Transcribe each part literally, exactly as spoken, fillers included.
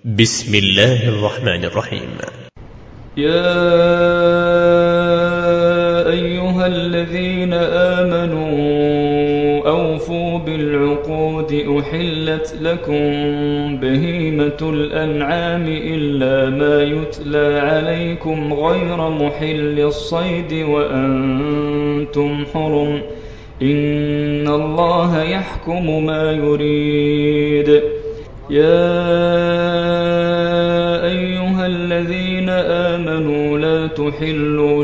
بسم الله الرحمن الرحيم. يا أيها الذين آمنوا أوفوا بالعقود أحلت لكم بهيمة الأنعام إلا ما يتلى عليكم غير محل الصيد وأنتم حرم إن الله يحكم ما يريد. يا أيها الذين آمنوا لا تحلوا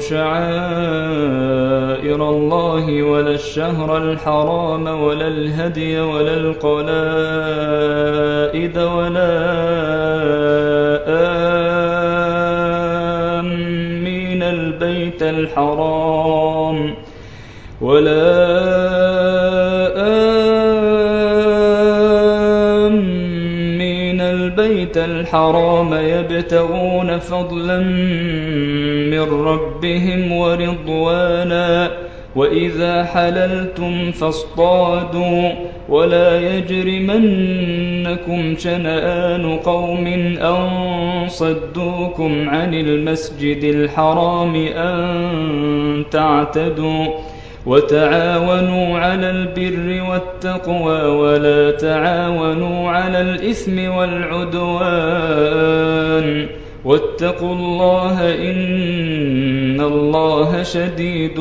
شعائر الله ولا الشهر الحرام ولا الهدي ولا القلائد ولا آمين البيت الحرام ولا البيت الحرام يبتغون فضلا من ربهم ورضوانا وإذا حللتم فاصطادوا ولا يجرمنكم شنآن قوم أن صدوكم عن المسجد الحرام أن تعتدوا وتعاونوا على البر والتقوى ولا تعاونوا على الإثم والعدوان واتقوا الله إن الله شديد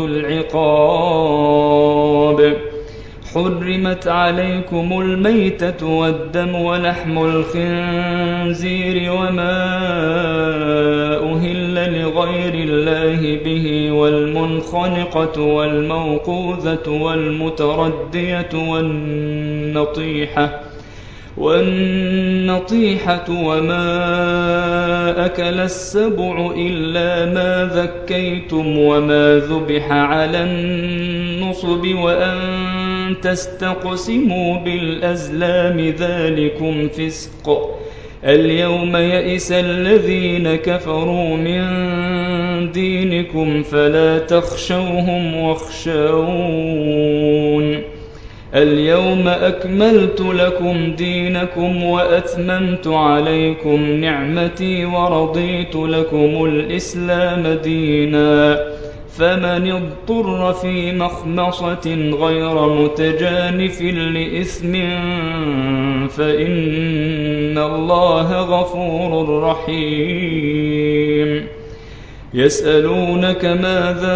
العقاب. حرمت عليكم الميتة والدم ولحم الخنزير وما أهل لغير الله به والمنخنقة والموقوذة والمتردية والنطيحة والنطيحة وما أكل السبع إلا ما ذكيتم وما ذبح على النصب وأن تستقسموا بالأزلام ذلكم فسق. اليوم يئس الذين كفروا من دينكم فلا تخشوهم واخشون. اليوم أكملت لكم دينكم وأتممت عليكم نعمتي ورضيت لكم الإسلام دينا فمن اضطر في مخمصة غير متجانف لإثم فإن الله غفور رحيم. يسألونك ماذا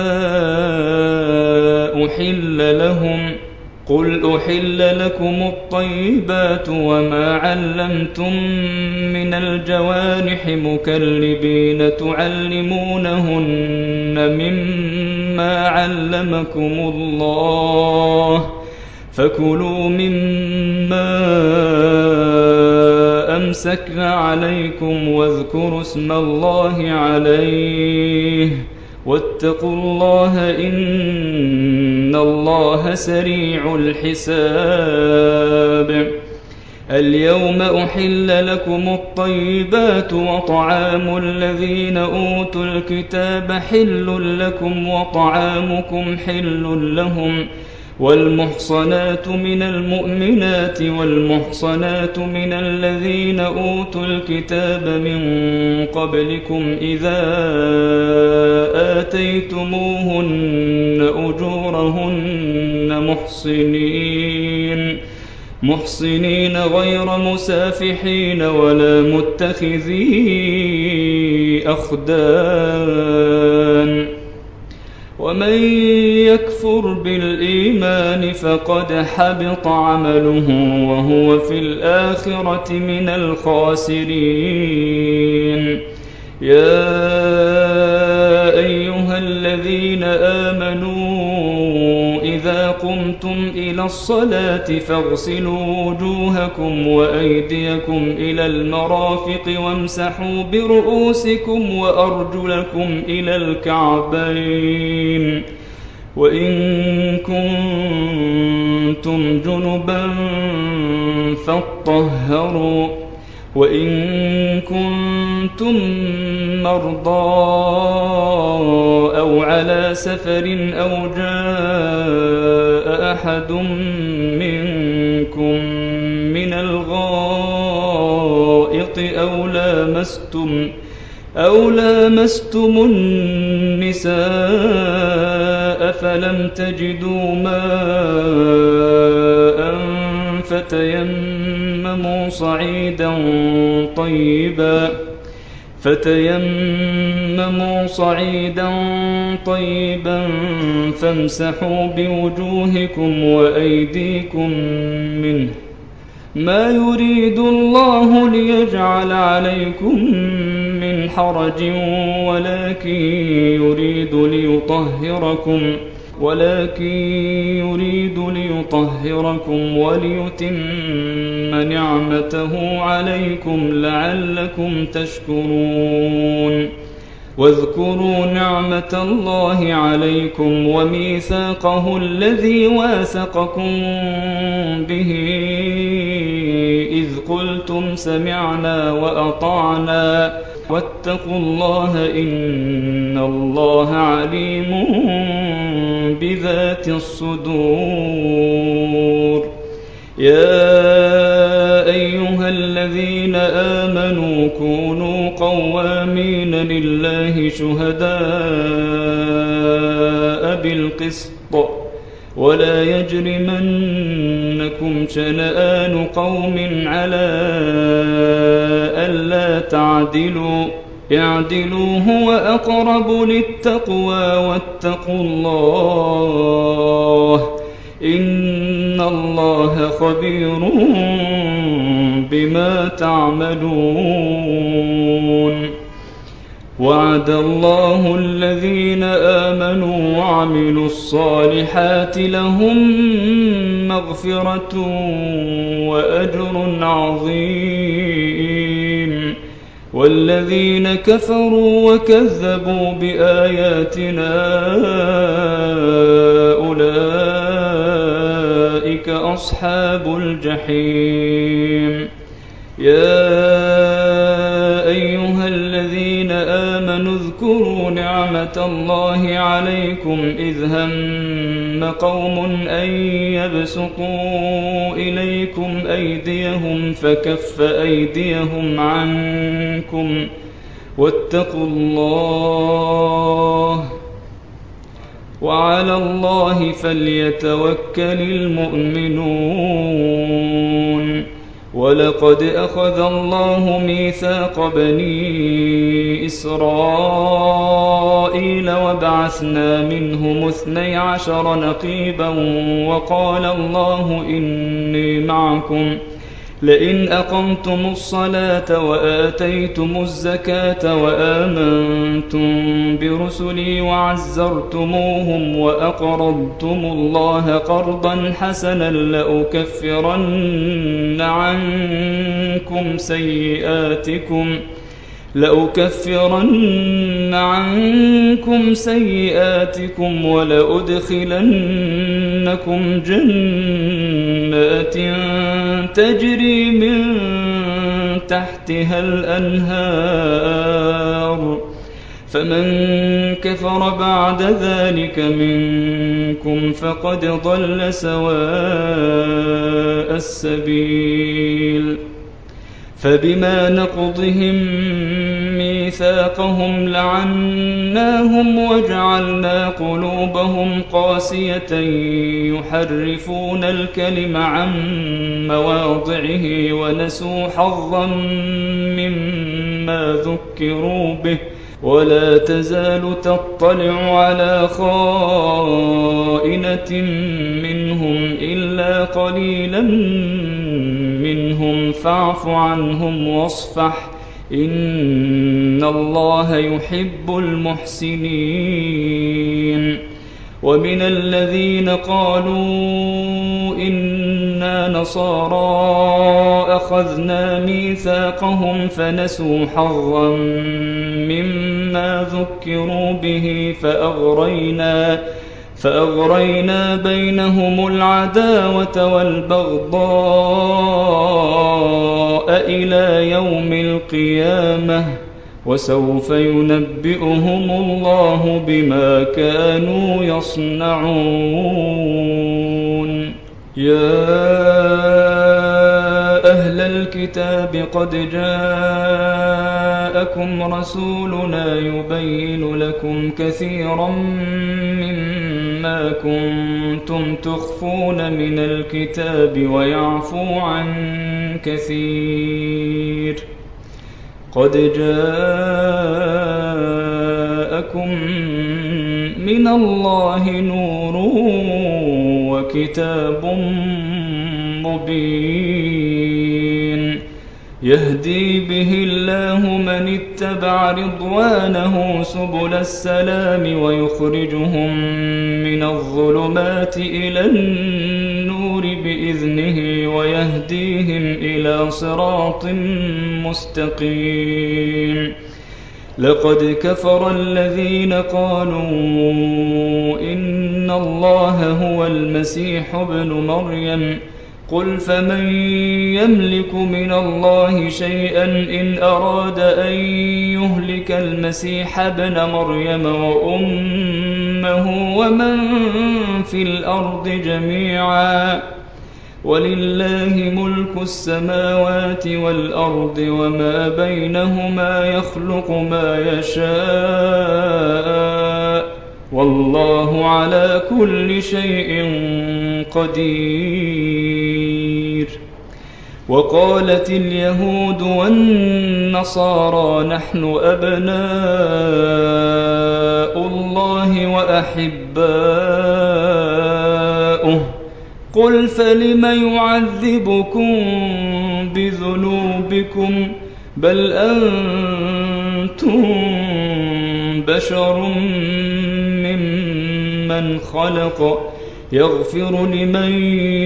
أحل لهم قل أحل لكم الطيبات وما علمتم من الجوارح مكلبين تعلمونهن مما علمكم الله فكلوا مما أمسكن عليكم واذكروا اسم الله عليه واتقوا الله إن الله سريع الحساب. اليوم أحل لكم الطيبات وطعام الذين أوتوا الكتاب حل لكم وطعامكم حل لهم والمحصنات من المؤمنات والمحصنات من الذين أوتوا الكتاب من قبلكم إذا آتيتموهن أجورهن محصنين محصنين غير مسافحين ولا متخذي أخدان. ومن يكفر بالإيمان فقد حبط عمله وهو في الآخرة من الخاسرين. يا أيها الذين آمنوا إذا قمتم إلى الصلاة فاغسلوا وجوهكم وأيديكم إلى المرافق وامسحوا برؤوسكم وأرجلكم إلى الكعبين وإن كنتم جنبا فاطهروا وإن كنتم مرضى أو على سفر أو جاء أحد منكم من الغائط الغائط أو لامستم أو لامستم النساء فلم تجدوا ماء فتيمموا صعيدا طيبا فتيمموا صعيدا طيبا فامسحوا بوجوهكم وأيديكم منه ما يريد الله ليجعل عليكم من حرج ولكن يريد ليطهركم ولكن يريد ليطهركم وليتم نعمته عليكم لعلكم تشكرون واذكروا نعمة الله عليكم وميثاقه الذي واثقكم به إذ قلتم سمعنا وأطعنا واتقوا الله إن الله عليم بذات الصدور يا أيها الذين آمنوا كونوا قوامين لله شهداء بالقسط ولا يجرمنكم شنآن قوم على ألا تعدلوا اعدلوا هو أقرب للتقوى واتقوا الله إن الله خبير بما تعملون وعد الله الذين آمنوا وعملوا الصالحات لهم مغفرة وأجر عظيم والذين كفروا وكذبوا بآياتنا أولئك أصحاب الجحيم يا أيها الذين آمنوا اذكروا نعمة الله عليكم إذ هم قوم أن يبسطوا إليكم أيديهم فكف أيديهم عنكم واتقوا الله وعلى الله فليتوكل المؤمنون ولقد أخذ الله ميثاق بني إسرائيل وبعثنا منهم اثني عشر نقيبا وقال الله إني معكم لئن أقمتم الصلاة وآتيتم الزكاة وآمنتم برسلي وعزرتموهم وأقرضتم الله قرضا حسنا لأكفرن عنكم سيئاتكم لأكفرن عنكم سيئاتكم ولأدخلنكم جنات تجري من تحتها الأنهار فمن كفر بعد ذلك منكم فقد ضل سواء السبيل فبما نقضهم ميثاقهم لعناهم وجعلنا قلوبهم قاسية يحرفون الكلم عن مواضعه ونسوا حظا مما ذكروا به ولا تزال تطلع على خائنة منهم إلا قليلا منهم فاعف عنهم واصفح إن الله يحب المحسنين ومن الذين قالوا إنا نصارى أخذنا ميثاقهم فنسوا حظا مما ذكروا به فأغرينا فأغرينا بينهم العداوة والبغضاء إلى يوم القيامة وسوف ينبئهم الله بما كانوا يصنعون يا أهل الكتاب قد جاءكم رسولنا يبين لكم كثيرا مما كنتم تخفون من الكتاب ويعفو عن كثير قد جاءكم من الله نور وكتاب مبين يهدي به الله من اتبع رضوانه سبل السلام ويخرجهم من الظلمات إلى النور بإذنه ويهديهم إلى صراط مستقيم لقد كفر الذين قالوا إن الله هو المسيح ابن مريم قل فمن يملك من الله شيئا إن أراد أن يهلك المسيح ابن مريم وأمه ومن في الأرض جميعا ولله ملك السماوات والأرض وما بينهما يخلق ما يشاء والله على كل شيء قدير وقالت اليهود والنصارى نحن أبناء الله وأحباؤه قل فلم يعذبكم بذنوبكم بل أنتم بشر ممن خلق يغفر لمن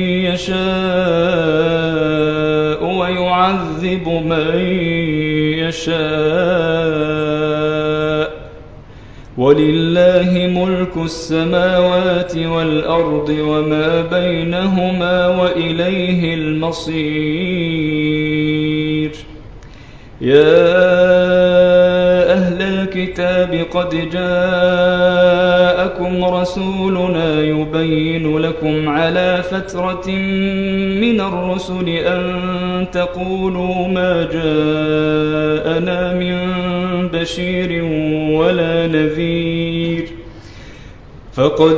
يشاء ويعذب من يشاء ولله ملك السماوات والأرض وما بينهما وإليه المصير يا أهل الكتاب قد جاءكم رسولنا يبين لكم على فترة من الرسل أن تقولوا ما جاءنا من بشير ولا نذير فقد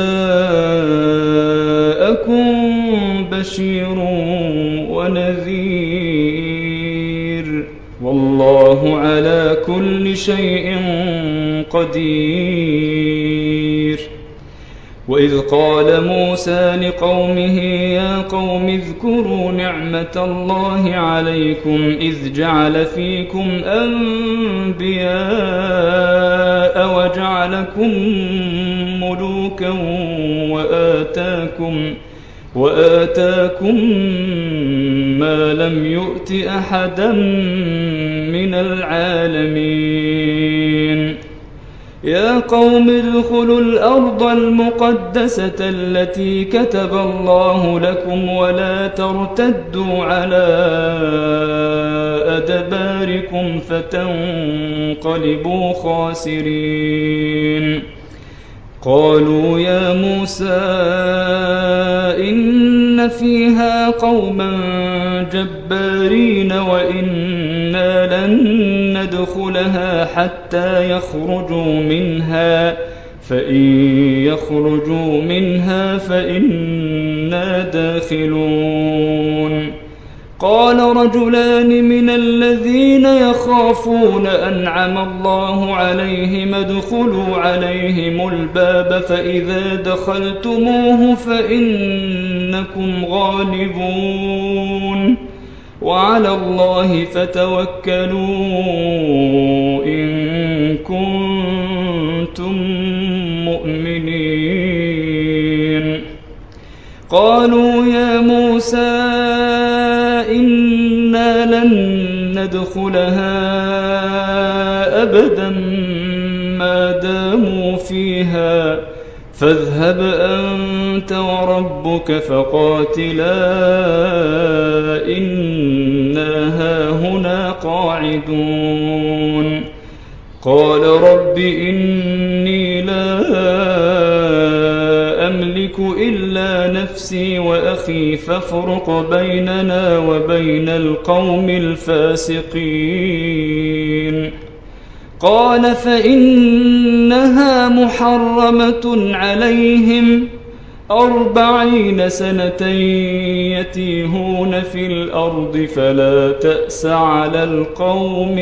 جاءكم بشير ونذير والله على كل شيء قدير وإذ قال موسى لقومه يا قوم اذكروا نعمة الله عليكم إذ جعل فيكم أنبياء وجعلكم ملوكا وآتاكم وآتاكم ما لم يؤت أحدا من العالمين يا قوم ادخلوا الأرض المقدسة التي كتب الله لكم ولا ترتدوا على أدباركم فتنقلبوا خاسرين قالوا يا موسى إن فيها قوما جبارين وإنا لن ندخلها حتى يخرجوا منها فإن يخرجوا منها فإنا داخلون قال رجلان من الذين يخافون أنعم الله عليهم ادخلوا عليهم الباب فإذا دخلتموه فإنكم غالبون وعلى الله فتوكلوا إن كنتم مؤمنين قالوا يا موسى إنا لن ندخلها أبدا ما داموا فيها فاذهب أنت وربك فقاتلا إنا هاهنا قاعدون قال رب إني لا أملك إلا إلا نفسي وأخي فافرق بيننا وبين القوم الفاسقين. قال فإنها محرمة عليهم أربعين سنة يتيهون في الأرض فلا تأس على القوم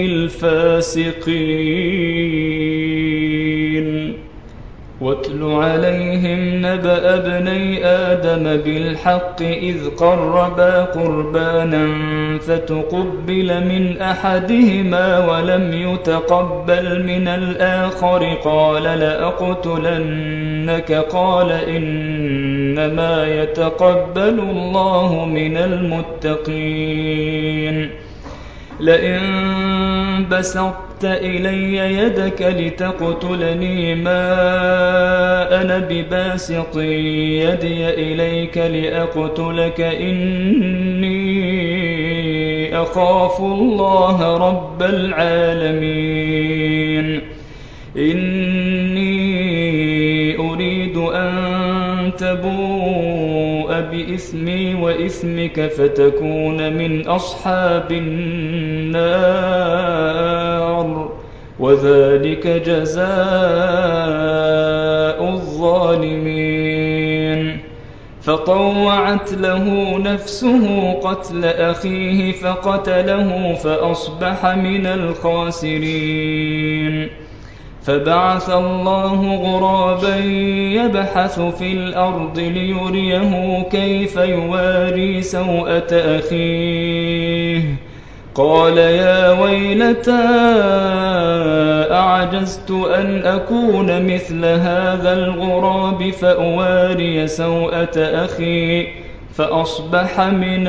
الفاسقين. واتل عليهم نبأ ابني آدم بالحق إذ قربا قربانا فتقبل من أحدهما ولم يتقبل من الآخر قال لأقتلنك قال إنما يتقبل الله من المتقين. لئن بسطت إلي يدك لتقتلني ما أنا بباسط يدي إليك لأقتلك إني أخاف الله رب العالمين. إني أريد أن تبوء بإثمي وإثمك فتكون من أصحاب النار وذلك جزاء الظالمين. فطوعت له نفسه قتل أخيه فقتله فأصبح من الخاسرين. فبعث الله غرابا يبحث في الأرض ليريه كيف يواري سوءة أخيه قال يا ويلتى أعجزت أن أكون مثل هذا الغراب فأواري سوءة أخي فأصبح من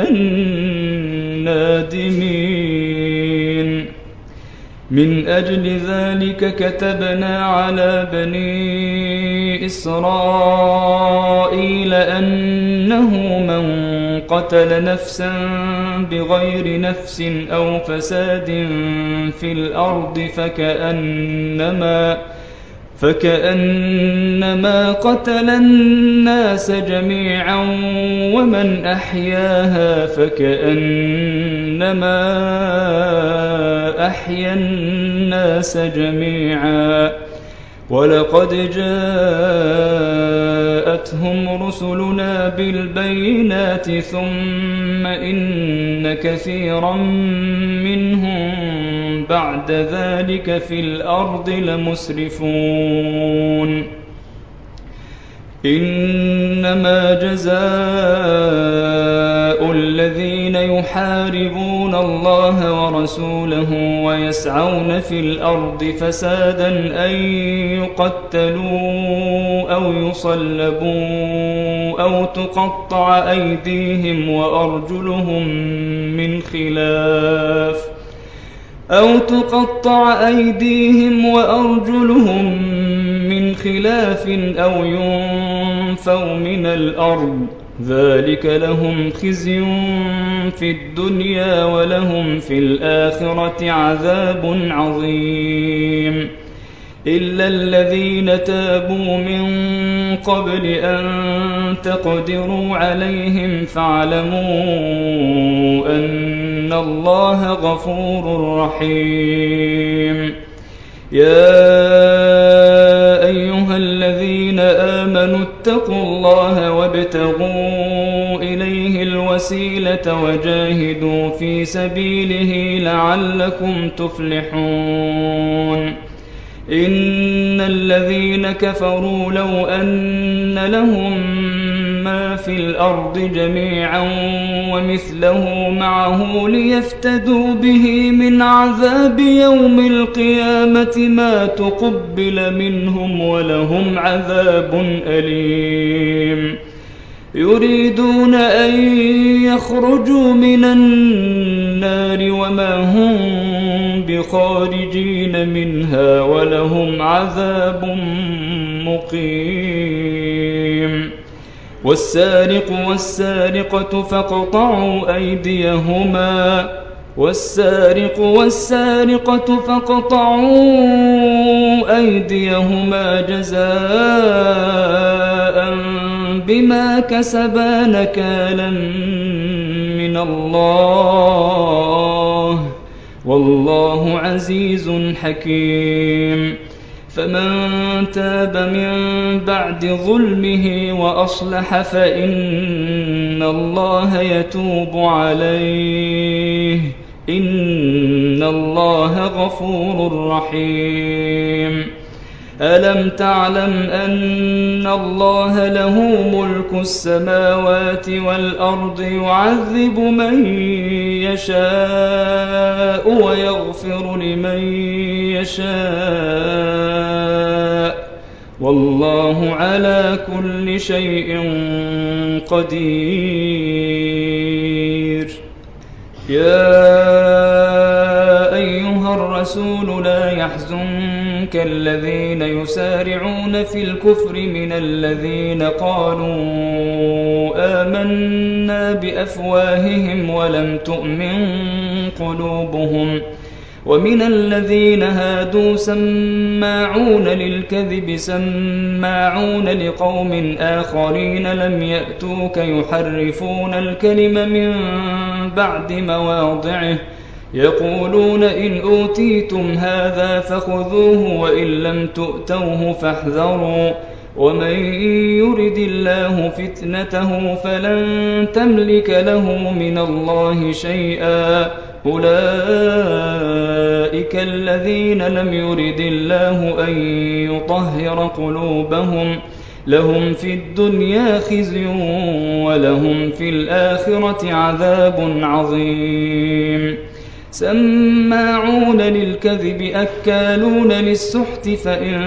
النادمين. من أجل ذلك كتبنا على بني إسرائيل أنه من قتل نفسا بغير نفس أو فساد في الأرض فكأنما فكأنما قتل الناس جميعا ومن أحياها فكأنما أحيا الناس جميعا. ولقد جاءتهم رسلنا بالبينات ثم إن كثيرا منهم بعد ذلك في الأرض لمسرفون. إنما جزاء الذين يحاربون الله ورسوله ويسعون في الأرض فسادا أن يقتلوا أو يصلبوا أو تقطع أيديهم وأرجلهم من خلاف أو تقطع أيديهم وأرجلهم من خلاف أو ينفوا من الأرض ذلك لهم خزي في الدنيا ولهم في الآخرة عذاب عظيم. إلا الذين تابوا من قبل أن تقدروا عليهم فاعلموا أن الله غفور رحيم. يا أيها الذين آمنوا اتقوا الله وابتغوا إليه الوسيلة وجاهدوا في سبيله لعلكم تفلحون. إن الذين كفروا لو أن لهم ما في الأرض جميعا ومثله معه ليفتدوا به من عذاب يوم القيامة ما تقبل منهم ولهم عذاب أليم. يريدون أن يخرجوا من النار وما هم بخارجين منها ولهم عذاب مقيم. والسارق والسارقة فاقطعوا أيديهما والسارق والسارقة فاقطعوا أيديهما جزاء بما كسبا نكالا من الله والله عزيز حكيم فمن تاب من بعد ظلمه وأصلح فإن الله يتوب عليه إن الله غفور رحيم ألم تعلم أن الله له ملك السماوات والأرض يعذب من يشاء ويغفر لمن يشاء والله على كل شيء قدير يا أيها الرسول لا يحزنك الذين يسارعون في الكفر من الذين قالوا آمنا بأفواههم ولم تؤمن قلوبهم ومن الذين هادوا سماعون للكذب سماعون لقوم آخرين لم يأتوك يحرفون الكلم من بعد مواضعه يقولون إن أوتيتم هذا فخذوه وإن لم تؤتوه فاحذروا ومن يرد الله فتنته فلن تملك له من الله شيئا أولئك الذين لم يرد الله أن يطهر قلوبهم لهم في الدنيا خزي ولهم في الآخرة عذاب عظيم سماعون للكذب أكالون للسحت فإن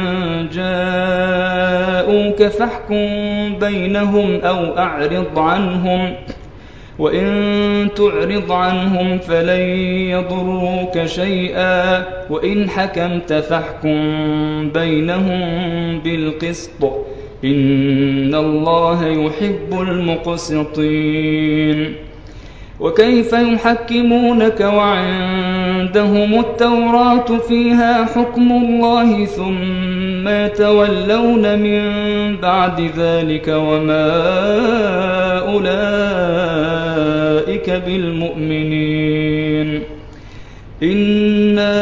جاءوك فاحكم بينهم أو أعرض عنهم وإن تعرض عنهم فلن يضروك شيئا وإن حكمت فاحكم بينهم بالقسط إن الله يحب المقسطين وكيف يحكمونك وعندهم التوراة فيها حكم الله ثم يتولون من بعد ذلك وما أولئك بالمؤمنين إنا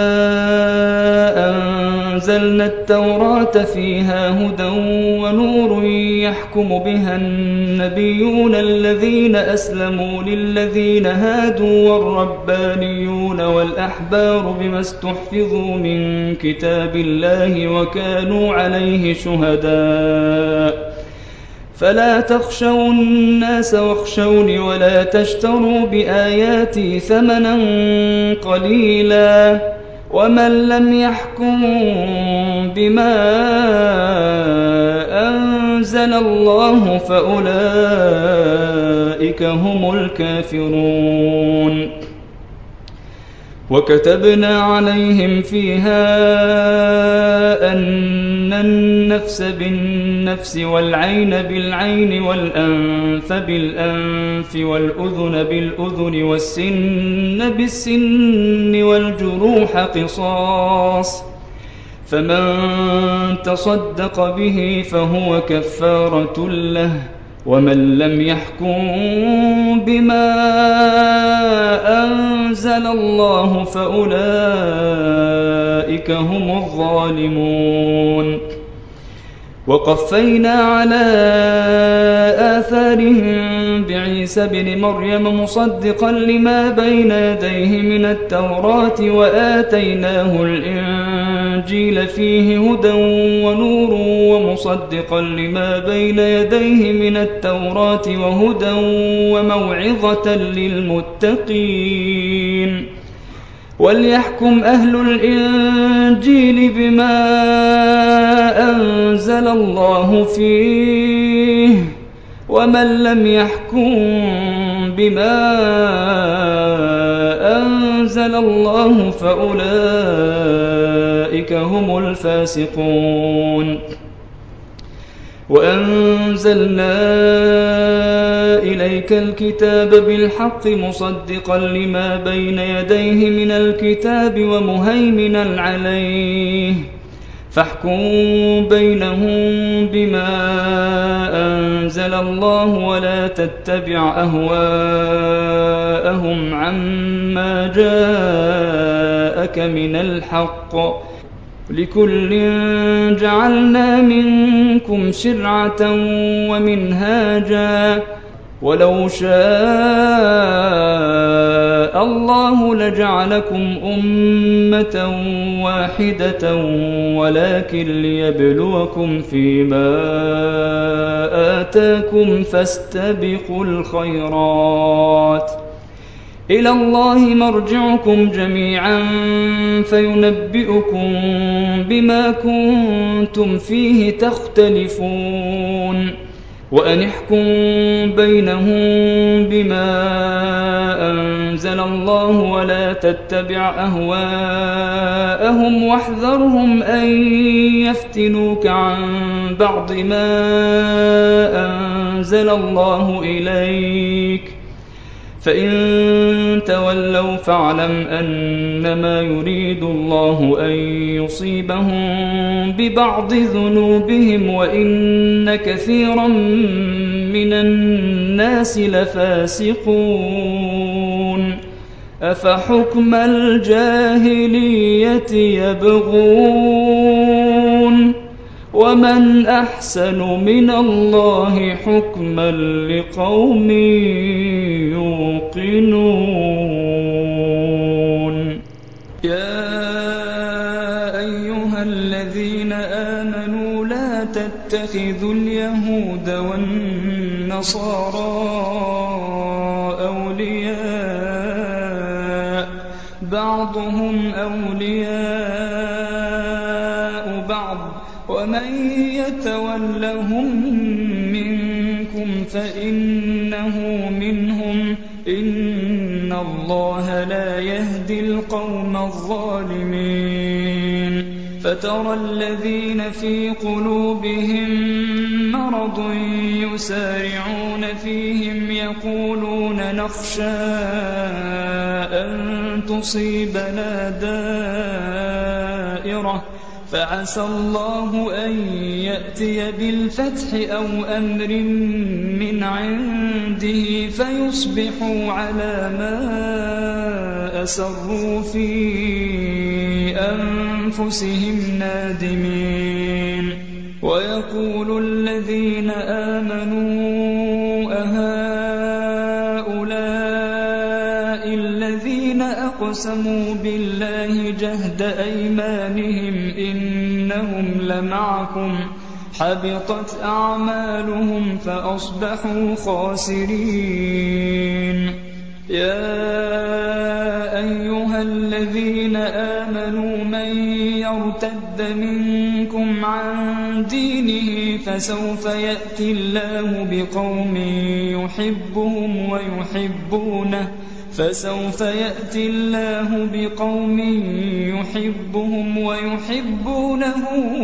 أنزلنا التوراة فيها هدى ونور يحكم بها النبيون الذين أسلموا للذين هادوا والربانيون والأحبار بما استحفظوا من كتاب الله وكانوا عليه شهداء فلا تخشوا الناس واخشوني ولا تشتروا بآياتي ثمنا قليلا ومن لم يحكم بما أنزل الله فأولئك هم الكافرون وكتبنا عليهم فيها أن النفس بالنفس والعين بالعين والأنف بالأنف والأذن بالأذن والسن بالسن والجروح قصاص فمن تصدق به فهو كفارة له ومن لم يحكم بما أنزل الله فأولئك هم الظالمون وقفينا على آثارهم بعيسى بن مريم مصدقا لما بين يديه من التوراة وآتيناه الإنجيل فيه هدى ونور ومصدقا لما بين يديه من التوراة وهدى وموعظة للمتقين وليحكم أهل الإنجيل بما أنزل الله فيه ومن لم يحكم بما أنزل الله فأولئك هم الفاسقون وأنزلنا إليك الكتاب بالحق مصدقا لما بين يديه من الكتاب ومهيمنا عليه فاحكم بينهم بما أنزل الله ولا تتبع أهواءهم عما جاءك من الحق لكل جعلنا منكم شرعة ومنهاجا ولو شاء الله لجعلكم أمة واحدة ولكن ليبلوكم فيما آتاكم فاستبقوا الخيرات إلى الله مرجعكم جميعا فينبئكم بما كنتم فيه تختلفون وأن احكم بينهم بما أنزل الله ولا تتبع أهواءهم واحذرهم أن يفتنوك عن بعض ما أنزل الله إليك فإن تولوا فاعلم أنما يريد الله أن يصيبهم ببعض ذنوبهم وإن كثيرا من الناس لفاسقون أفحكم الجاهلية يبغون ومن أحسن من الله حكما لقوم يوقنون يا أيها الذين آمنوا لا تتخذوا اليهود والنصارى أولياء بعضهم أولياء بعض ومن يتولهم منكم فإنه منهم إن الله لا يهدي القوم الظالمين فترى الذين في قلوبهم مرض يسارعون فيهم يقولون نخشى أن تصيبنا دائرة فعسى الله أن يأتي بالفتح أو أمر من عنده فيصبحوا على ما أسروا في أنفسهم نادمين ويقول الذين آمنوا أهؤلاء الذين أقسموا بالله جهد أيمانهم إنهم لمعكم حبطت أعمالهم فأصبحوا خاسرين يا أيها الذين آمنوا من يرتد منكم عن دينه فسوف يأتي الله بقوم يحبهم ويحبونه فسوف يأتي الله بقوم يحبهم ويحبونه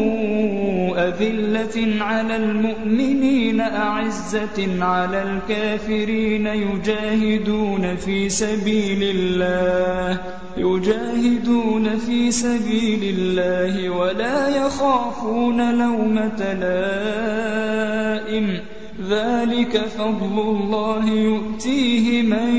أذلة على المؤمنين أعزة على الكافرين يجاهدون في سبيل الله يجاهدون في سبيل الله ولا يخافون لومة لائم ذلك فضل الله يؤتيه من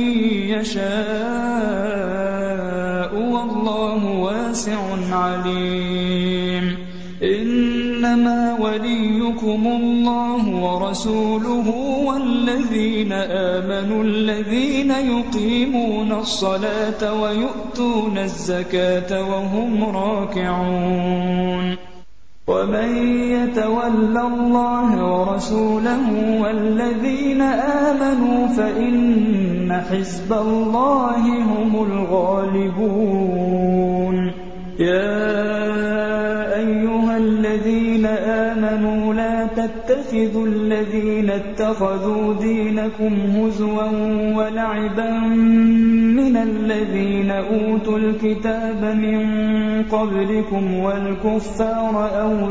يشاء والله واسع عليم إنما وليكم الله ورسوله والذين آمنوا الذين يقيمون الصلاة ويؤتون الزكاة وهم راكعون ومن يتول الله ورسوله والذين آمنوا فإن حزب الله هم الغالبون يا أيها الذين آمنوا لا تتخذوا الذين اتخذوا دينكم هزوا ولعبا من الذين أوتوا الكتاب من قبلكم والكفار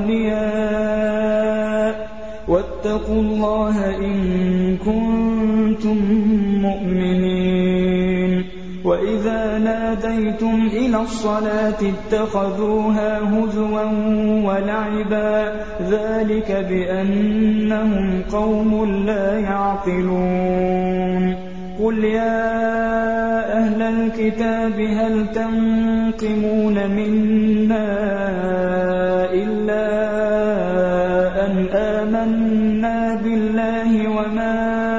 أولياء واتقوا الله إن كنتم مؤمنين وإذا ناديتم إلى الصلاة اتخذوها هزوا ولعبا ذلك بأنهم قوم لا يعقلون قل يا أهل الكتاب هل تنقمون منا إلا أن آمنا بالله وما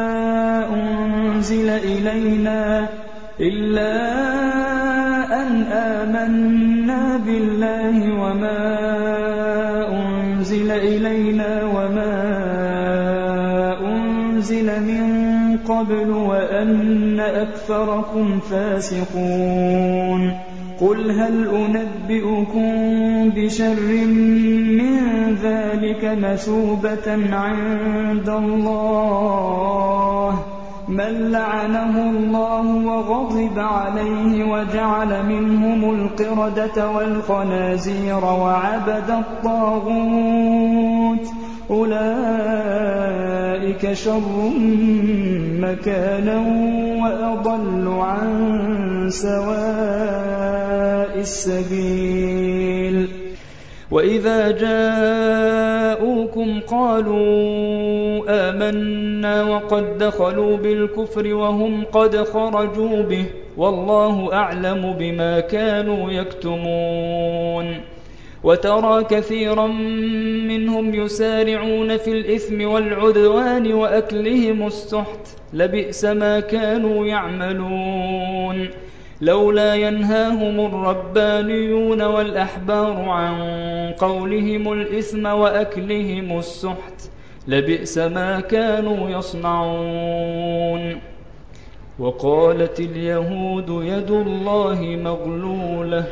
أنزل إلينا إلا أن آمنا بالله وما أنزل إلينا وما أنزل من قبل وأن أكثركم فاسقون قل هل أنبئكم بشر من ذلك مثوبة عند الله من لعنه الله وغضب عليه وجعل منهم القردة والخنازير وعبد الطاغوت أولئك شر مكانا وأضل عن سواء السبيل وإذا جاءوكم قالوا آمنا وقد دخلوا بالكفر وهم قد خرجوا به والله أعلم بما كانوا يكتمون وترى كثيرا منهم يسارعون في الإثم والعدوان وأكلهم السحت لبئس ما كانوا يعملون لولا ينهاهم الربانيون والأحبار عن قولهم الإثم وأكلهم السحت لبئس ما كانوا يصنعون وقالت اليهود يد الله مغلولة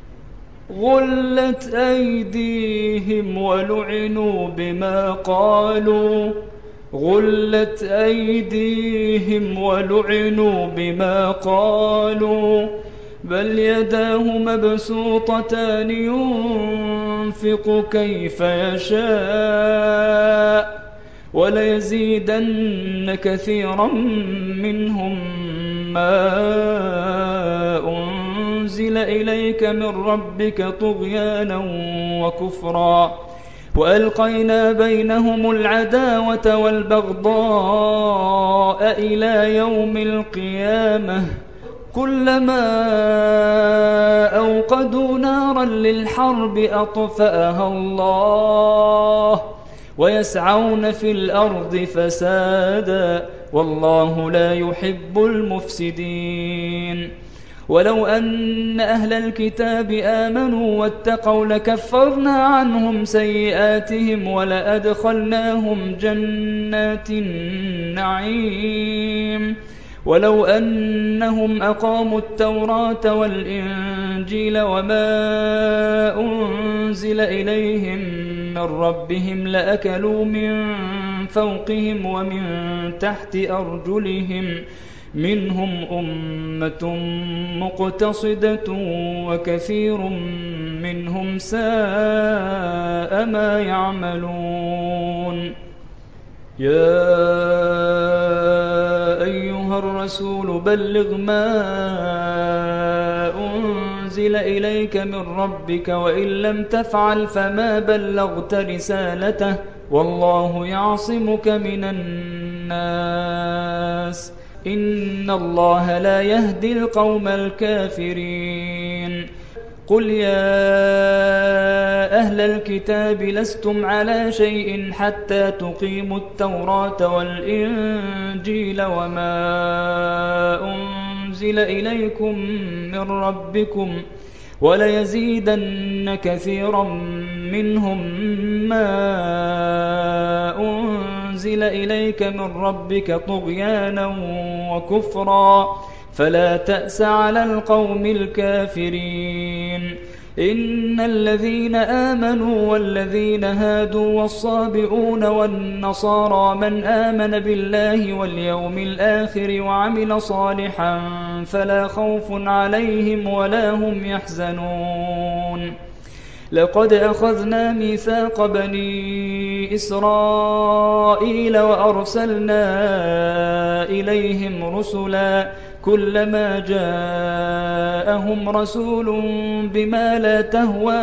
غلت أيديهم ولعنوا بما قالوا غلت أيديهم ولعنوا بما قالوا بل يداه مبسوطتان ينفق كيف يشاء وليزيدن كثيرا منهم ما أنزل إليك من ربك طغيانا وكفرا وألقينا بينهم العداوة والبغضاء إلى يوم القيامة كلما أوقدوا نارا للحرب أطفأها الله ويسعون في الأرض فسادا والله لا يحب المفسدين ولو أن أهل الكتاب آمنوا واتقوا لكفرنا عنهم سيئاتهم ولأدخلناهم جنات النعيم ولو أنهم أقاموا التوراة والإنجيل وما أنزل إليهم من ربهم لأكلوا من فوقهم ومن تحت أرجلهم منهم أمة مقتصدة وكثير منهم ساء ما يعملون يا أيها الرسول بلغ ما أنزل إليك من ربك وإن لم تفعل فما بلغت رسالته والله يعصمك من الناس إن الله لا يهدي القوم الكافرين قل يا أهل الكتاب لستم على شيء حتى تقيموا التوراة والإنجيل وما أنزل إليكم من ربكم وليزيدن كثيرا منهم ما أنزل إليك من ربك طغيانا وكفرا فلا تأس على القوم الكافرين إن الذين آمنوا والذين هادوا والصابئون والنصارى من آمن بالله واليوم الآخر وعمل صالحا فلا خوف عليهم ولا هم يحزنون لقد أخذنا ميثاق بني إسرائيل وأرسلنا إليهم رسلا كلما جاءهم رسول بما لا تهوى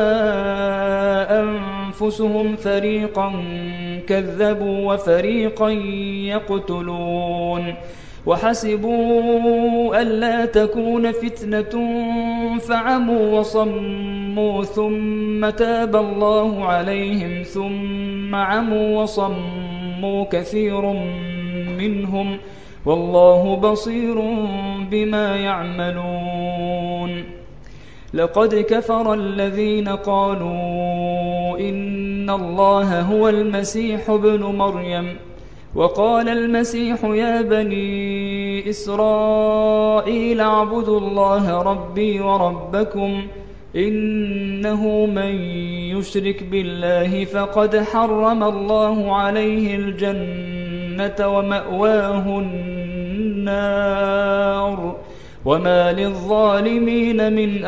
أنفسهم فريقا كذبوا وفريقا يقتلون وحسبوا ألا تكون فتنة فعموا وصموا ثم تاب الله عليهم ثم عموا وصموا كثير منهم والله بصير بما يعملون. لقد كفر الذين قالوا إن الله هو المسيح ابن مريم وقال المسيح يا بني إسرائيل اعبدوا الله ربي وربكم إنه من يشرك بالله فقد حرم الله عليه الجنة ومأواه النار وما للظالمين من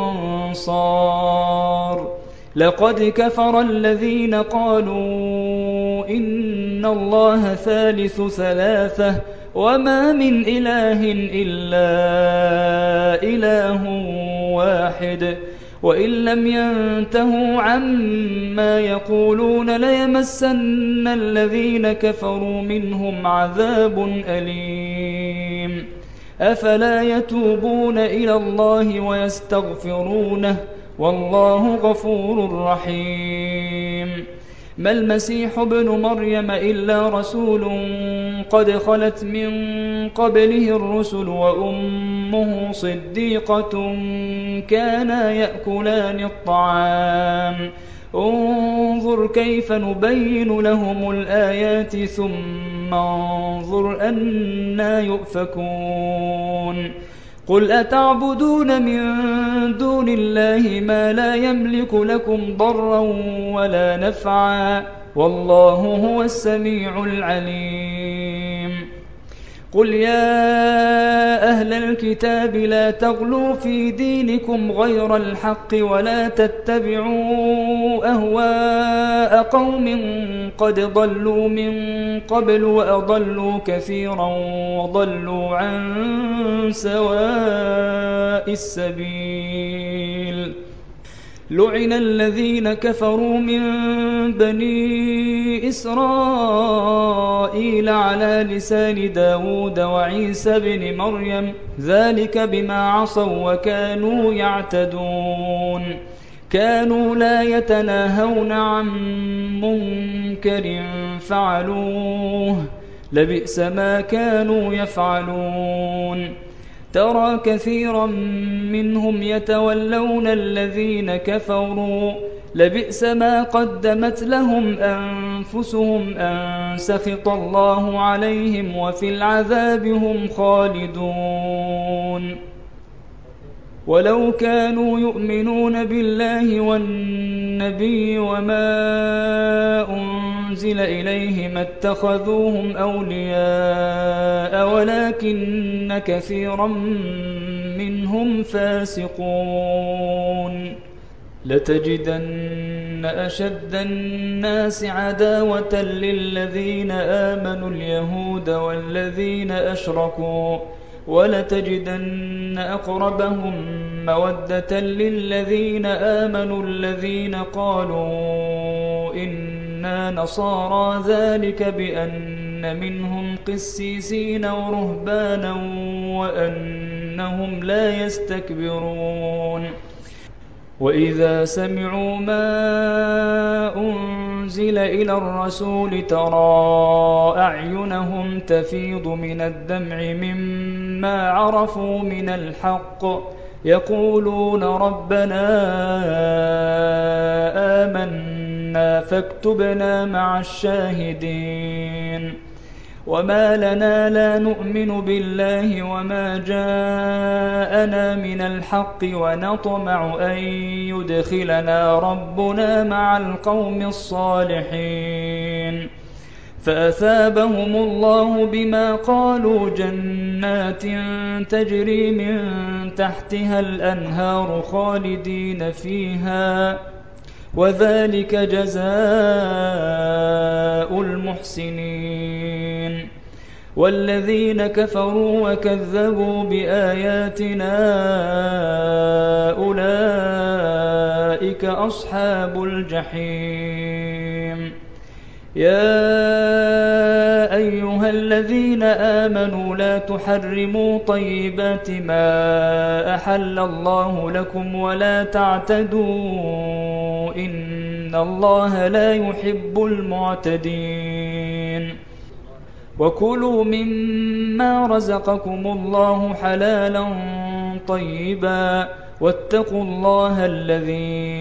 أنصار. لقد كفر الذين قالوا إن الله ثالث ثلاثة وما من إله إلا إله واحد وإن لم ينتهوا عما يقولون ليمسن الذين كفروا منهم عذاب أليم. أفلا يتوبون إلى الله ويستغفرونه والله غفور رحيم. ما المسيح ابن مريم إلا رسول قد خلت من قبله الرسل وأمه صديقة كانا يأكلان الطعام انظر كيف نبين لهم الآيات ثم انظر أنى يؤفكون. قل أتعبدون من دون الله ما لا يملك لكم ضرا ولا نفعا والله هو السميع العليم. قل يا أهل الكتاب لا تغلوا في دينكم غير الحق ولا تتبعوا أهواء قوم قد ضلوا من قبل وأضلوا كثيرا وضلوا عن سواء السبيل. لعن الذين كفروا من بني إسرائيل على لسان داود وعيسى بن مريم ذلك بما عصوا وكانوا يعتدون. كانوا لا يتناهون عن منكر فعلوه لبئس ما كانوا يفعلون. ترى كثيرا منهم يتولون الذين كفروا لبئس ما قدمت لهم أنفسهم أن سخط الله عليهم وفي العذاب هم خالدون. ولو كانوا يؤمنون بالله والنبي وما أنزل إليه ما اتخذوهم أولياء ولكن كثيرا منهم فاسقون. لتجدن أشد الناس عداوة للذين آمنوا اليهود والذين أشركوا ولتجدن أقربهم مودة للذين آمنوا الذين قالوا إنا نصارى ذلك بأن منهم قسيسين ورهبانا وأنهم لا يستكبرون. وإذا سمعوا ما أنزل إلى الرسول ترى أعينهم تفيض من الدمع مما عرفوا من الحق يقولون ربنا آمنا فاكتبنا مع الشاهدين. وما لنا لا نؤمن بالله وما جاءنا من الحق ونطمع أن يدخلنا ربنا مع القوم الصالحين. فأثابهم الله بما قالوا جنات تجري من تحتها الأنهار خالدين فيها وذلك جزاء المحسنين. والذين كفروا وكذبوا بآياتنا أولئك أصحاب الجحيم. يا أيها الذين آمنوا لا تحرموا طيبات ما أحل الله لكم ولا تعتدوا إن الله لا يحب المعتدين. وكلوا مما رزقكم الله حلالا طيبا واتقوا الله الذي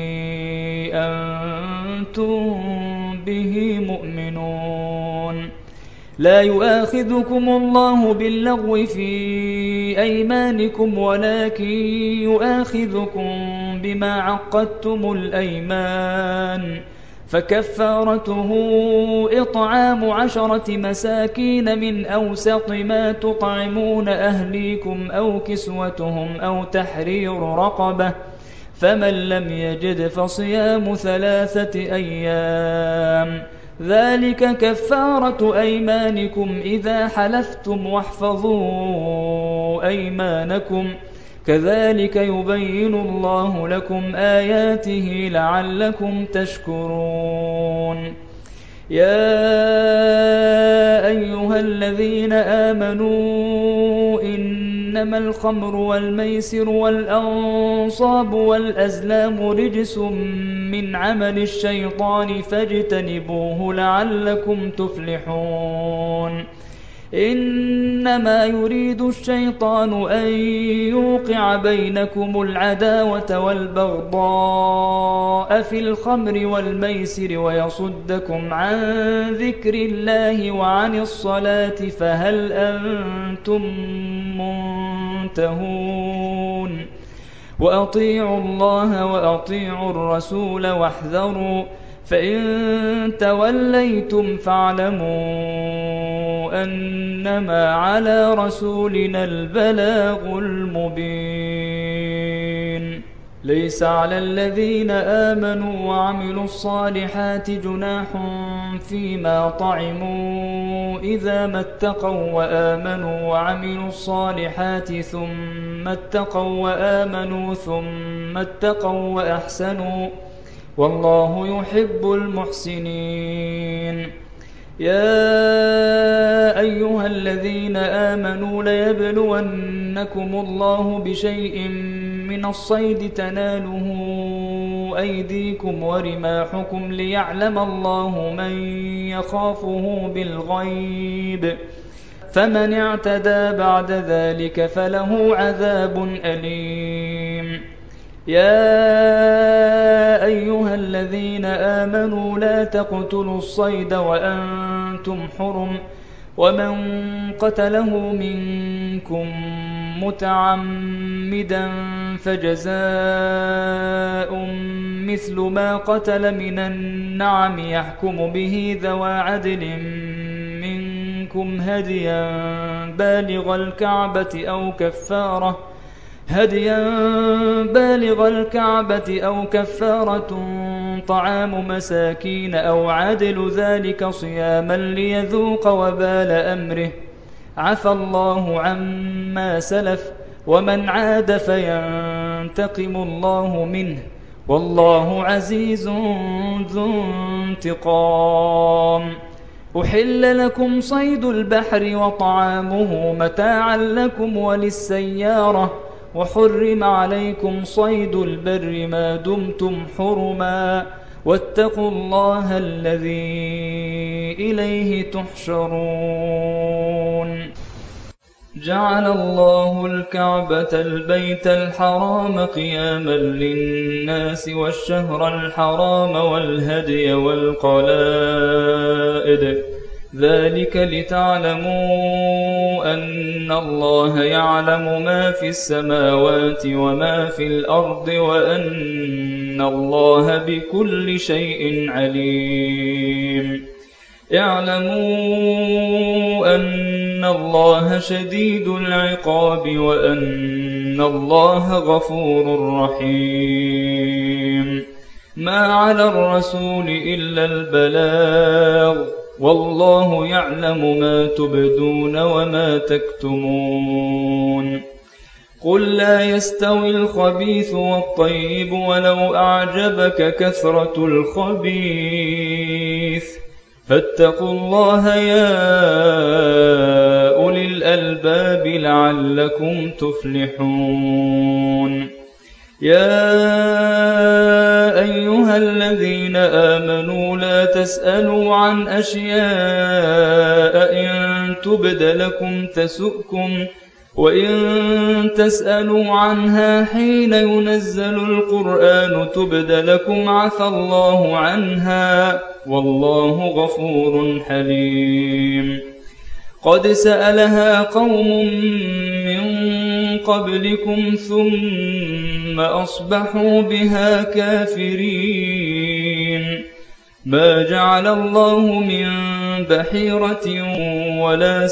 أنتم به مؤمنون. لا يؤاخذكم الله باللغو في أيمانكم ولكن يؤاخذكم بما عقدتم الأيمان، فكفارته إطعام عشرة مساكين من أوسط ما تطعمون أهليكم أو كسوتهم أو تحرير رقبة، فمن لم يجد فصيام ثلاثة أيام، ذلك كفارة أيمانكم إذا حلفتم، واحفظوا أيمانكم، كذلك يبين الله لكم آياته لعلكم تشكرون. يا أيها الذين آمنوا إنما الخمر والميسر والأنصاب والأزلام رجس من عمل الشيطان فاجتنبوه لعلكم تفلحون. إنما يريد الشيطان أن يوقع بينكم العداوة والبغضاء في الخمر والميسر ويصدكم عن ذكر الله وعن الصلاة، فهل أنتم منتهون؟ وأطيعوا الله وأطيعوا الرسول واحذروا، فإن توليتم فاعلموا أنما على رسولنا البلاغ المبين. ليس على الذين آمنوا وعملوا الصالحات جناح فيما طعموا إذا ما اتقوا وآمنوا وعملوا الصالحات ثم اتقوا وآمنوا ثم اتقوا وأحسنوا، والله يحب المحسنين. يا أيها الذين آمنوا ليبلونكم الله بشيء من الصيد تناله أيديكم ورماحكم ليعلم الله من يخافه بالغيب، فمن اعتدى بعد ذلك فله عذاب أليم. يا أيها الذين آمنوا لا تقتلوا الصيد وأنتم حرم، ومن قتله منكم متعمدا فجزاء مثل ما قتل من النعم يحكم به ذوى عدل منكم هديا بالغ الكعبة أو كفارة هديا بالغ الكعبة أو كفارة طعام مساكين أو عدل ذلك صياما ليذوق وبال أمره، عفى الله عما سلف، ومن عاد فينتقم الله منه، والله عزيز ذو انتقام. أحل لكم صيد البحر وطعامه متاعا لكم وللسيارة، وحرم عليكم صيد البر ما دمتم حرما، واتقوا الله الذي إليه تحشرون. جعل الله الكعبة البيت الحرام قياما للناس والشهر الحرام والهدي والقلائد، ذلك لتعلموا أن الله يعلم ما في السماوات وما في الأرض وأن الله بكل شيء عليم. اعلموا أن الله شديد العقاب وأن الله غفور رحيم. ما على الرسول إلا البلاغ، والله يعلم ما تبدون وما تكتمون قل لا يستوي الخبيث والطيب ولو أعجبك كثرة الخبيث فاتقوا الله يا أولي الألباب لعلكم تفلحون يا أيها الذين آمنوا لا تسألوا عن أشياء إن تبد لكم تسؤكم وإن تسألوا عنها حين ينزل القرآن تبد لكم عفى الله عنها والله غفور حليم قد سألها قوم من قبلكم ثم أصبحوا بها كافرين ما جعل الله من بحيرة ولا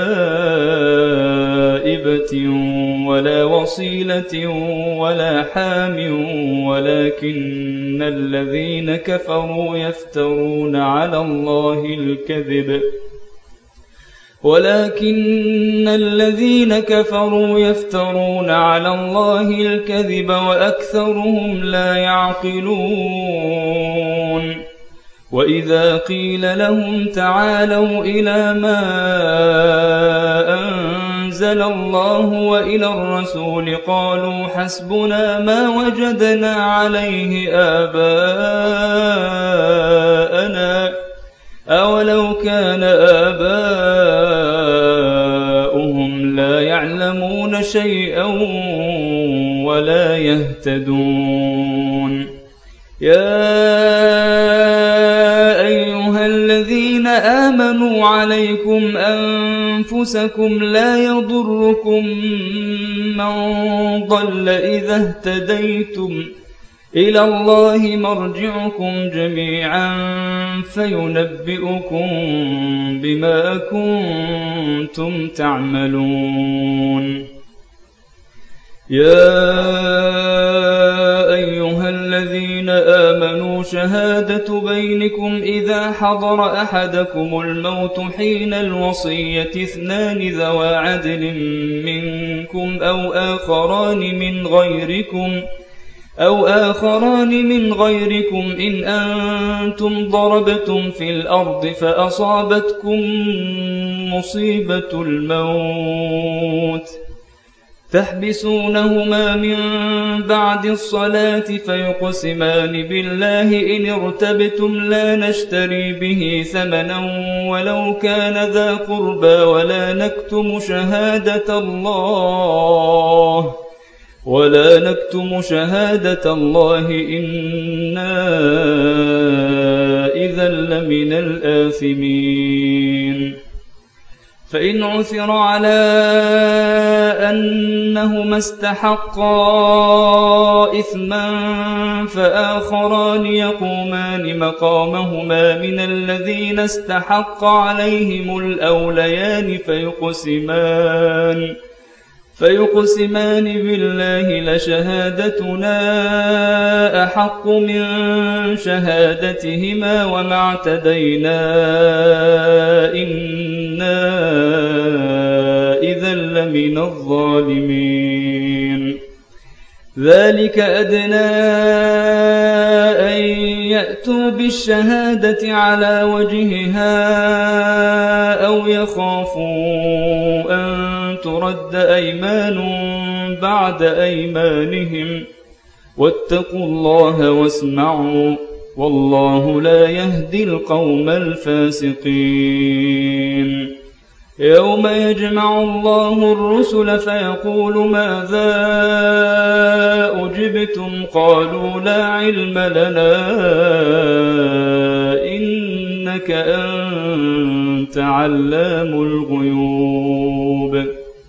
سائبة ولا وصيلة ولا حام ولكن الذين كفروا يفترون على الله الكذب ولكن الذين كفروا يفترون على الله الكذب وأكثرهم لا يعقلون وإذا قيل لهم تعالوا إلى ما أنزل الله وإلى الرسول قالوا حسبنا ما وجدنا عليه آباءنا أولو كان آباؤهم لا يعلمون شيئا ولا يهتدون يا أيها الذين آمنوا عليكم أنفسكم لا يضركم من ضل إذا اهتديتم إلى الله مرجعكم جميعا فينبئكم بما كنتم تعملون يا أيها الذين آمنوا شهادة بينكم إذا حضر أحدكم الموت حين الوصية اثنان ذوى عدل منكم أو آخران من غيركم أو آخران من غيركم إن أنتم ضربتم في الأرض فأصابتكم مصيبة الموت تحبسونهما من بعد الصلاة فيقسمان بالله إن ارتبتم لا نشتري به ثمنا ولو كان ذا قربى ولا نكتم شهادة الله ولا نكتم شهادة الله إنا إذا لمن الآثمين فإن عثر على أنهما استحقا إثما فآخران يقومان مقامهما من الذين استحق عليهم الأوليان فيقسمان فيقسمان بالله لشهادتنا أحق من شهادتهما وما اعتدينا إنا إذا لمن الظالمين ذلك أدنى أن يأتوا بالشهادة على وجهها أو يخافوا أن ترد أيمان بعد أيمانهم واتقوا الله واسمعوا والله لا يهدي القوم الفاسقين يوم يجمع الله الرسل فيقول ماذا أجبتم قالوا لا علم لنا إنك أنت علام الغيوب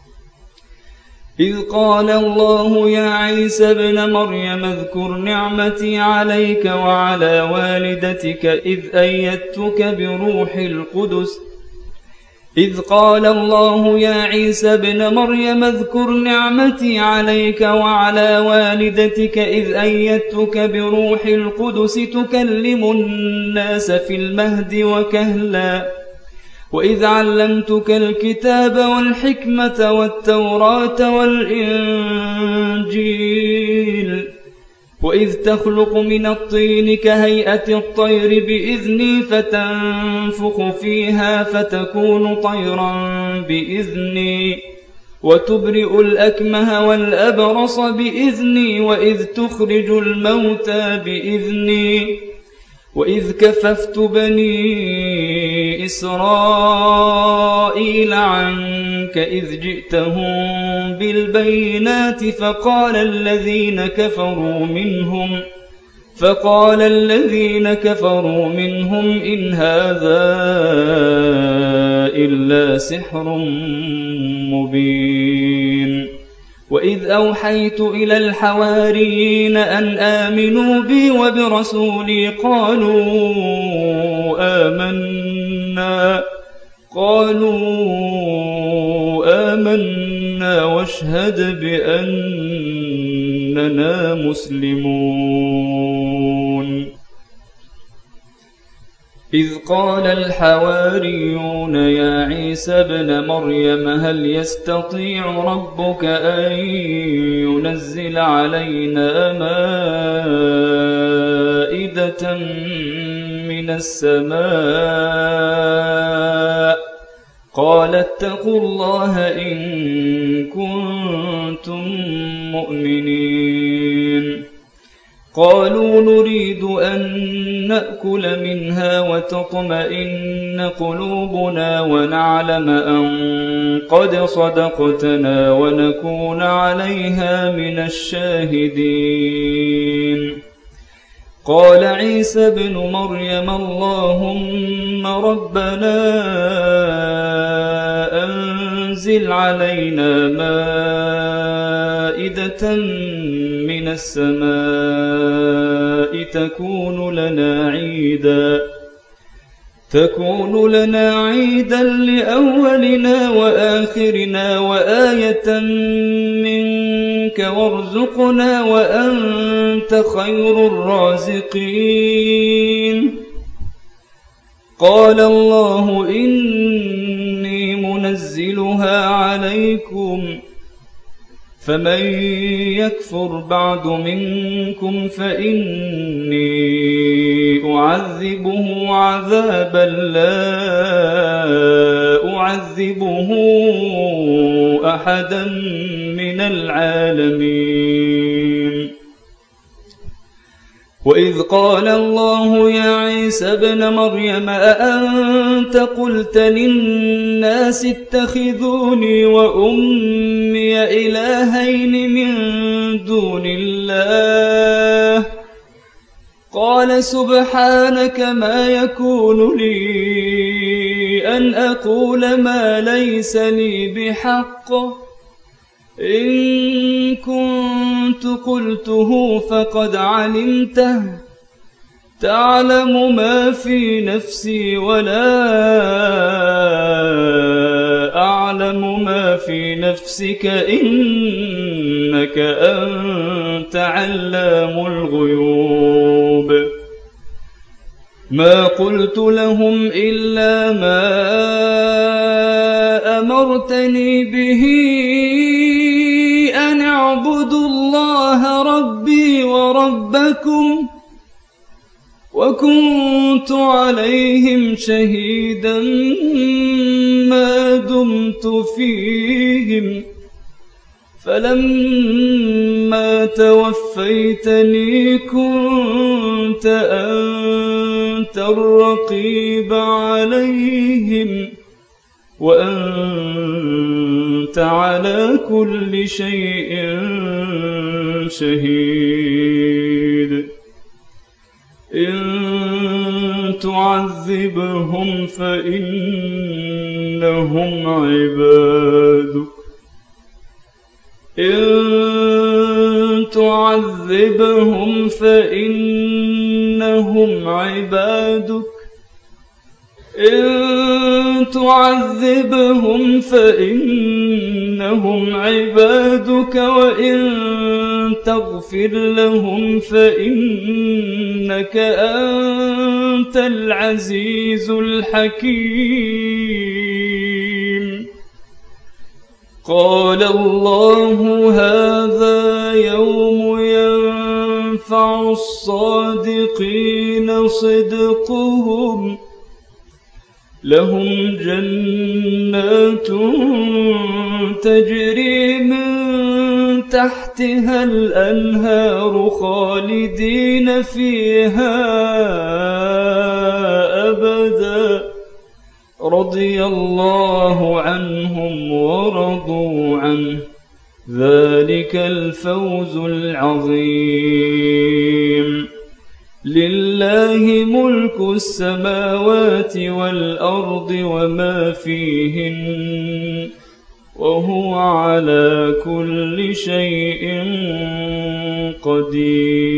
إذ قال الله يا عيسى ابن مريم اذكر نعمتي عليك وعلى والدتك إذ أيدتك بروح القدس إذ قال الله يا عيسى ابن مريم اذكر نعمتي عليك وعلى والدتك إذ أيدتك بروح القدس تكلم الناس في المهد وكهلا وإذ علمتك الكتاب والحكمة والتوراة والإنجيل وإذ تخلق من الطين كهيئة الطير بإذني فتنفخ فيها فتكون طيرا بإذني وتبرئ الأكمه والأبرص بإذني وإذ تخرج الموتى بإذني وإذ كففت بني إسرائيل عنك إذ جئتهم بالبينات فقال الذين كفروا منهم فقال الذين كفروا منهم إن هذا إلا سحر مبين وإذ أوحيت إلى الحواريين أن آمنوا بي وبرسولي قالوا آمنا قالوا آمنا واشهد بأننا مسلمون إذ قال الحواريون يا عيسى ابن مريم هل يستطيع ربك أن ينزل علينا مائدة من السماء قال اتقوا الله إن كنتم مؤمنين قالوا نريد أن نأكل منها وتطمئن قلوبنا ونعلم أن قد صدقتنا ونكون عليها من الشاهدين قال عيسى ابن مريم اللهم ربنا أنزل علينا مائدة من السماء تكون لنا عيدا تكون لنا عيدا لأولنا وآخرنا وآية منك وارزقنا وأنت خير الرازقين قال الله إني منزلها عليكم فمن يكفر بعد منكم فإني أعذبه عذابا لا أعذبه أحدا من العالمين وإذ قال الله يا عيسى ابن مريم أأنت قلت للناس اتخذوني وأمي إلهين من دون الله قال سبحانك ما يكون لي أن أقول ما ليس لي بحق إن كنت قلته فقد علمته تعلم ما في نفسي ولا أعلم ما في نفسك إنك أنت علام الغيوب ما قلت لهم إلا ما أمرتني به أن اعبدوا الله ربي وربكم وكنت عليهم شهيدا ما دمت فيهم فلما توفيتني كنت أنت الرقيب عليهم وأنت على كل شيء شهيد إن تعذبهم فإنهم عبادك إن تعذبهم فإنهم عبادك إن تعذبهم فإنهم عبادك وإن تغفر لهم فإنك أنت العزيز الحكيم. قال الله هذا يوم ينفع الصادقين صدقهم، لهم جنات تجري من تحتها الأنهار خالدين فيها أبدا، رضي الله عنهم ورضوا عنه، ذلك الفوز العظيم. لله ملك السماوات والأرض وما فيهن، وهو على كل شيء قدير.